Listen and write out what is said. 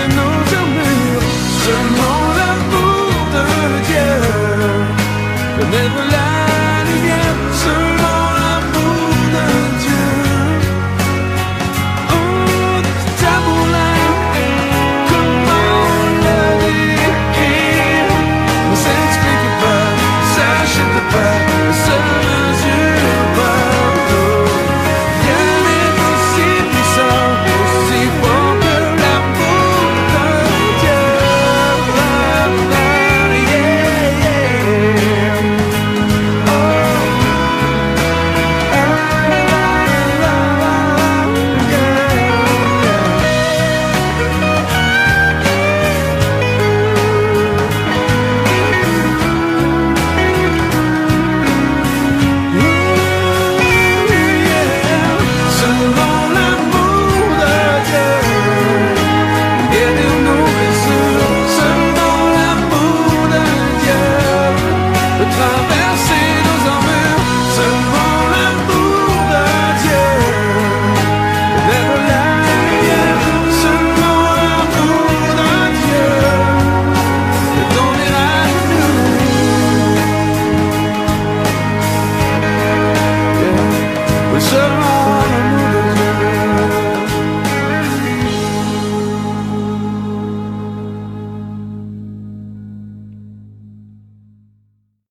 briser nos armures. Seulement l'amour de Dieu, connaître la lumière. Seulement l'amour de Dieu. Oh, cet amour-là, comment le décrire? Ne s'explique pas, s'achète pas, se mesure pas. Rien n'est aussi puissant, aussi fort que l'amour de Dieu. Seulement l'amour de Dieu guérir nos blessures. Seulement l'amour de Dieu peut traverser nos armures. Seulement l'amour de Dieu connaître la lumière. Seulement l'amour de Dieu peut donner à nous. Oui, seulement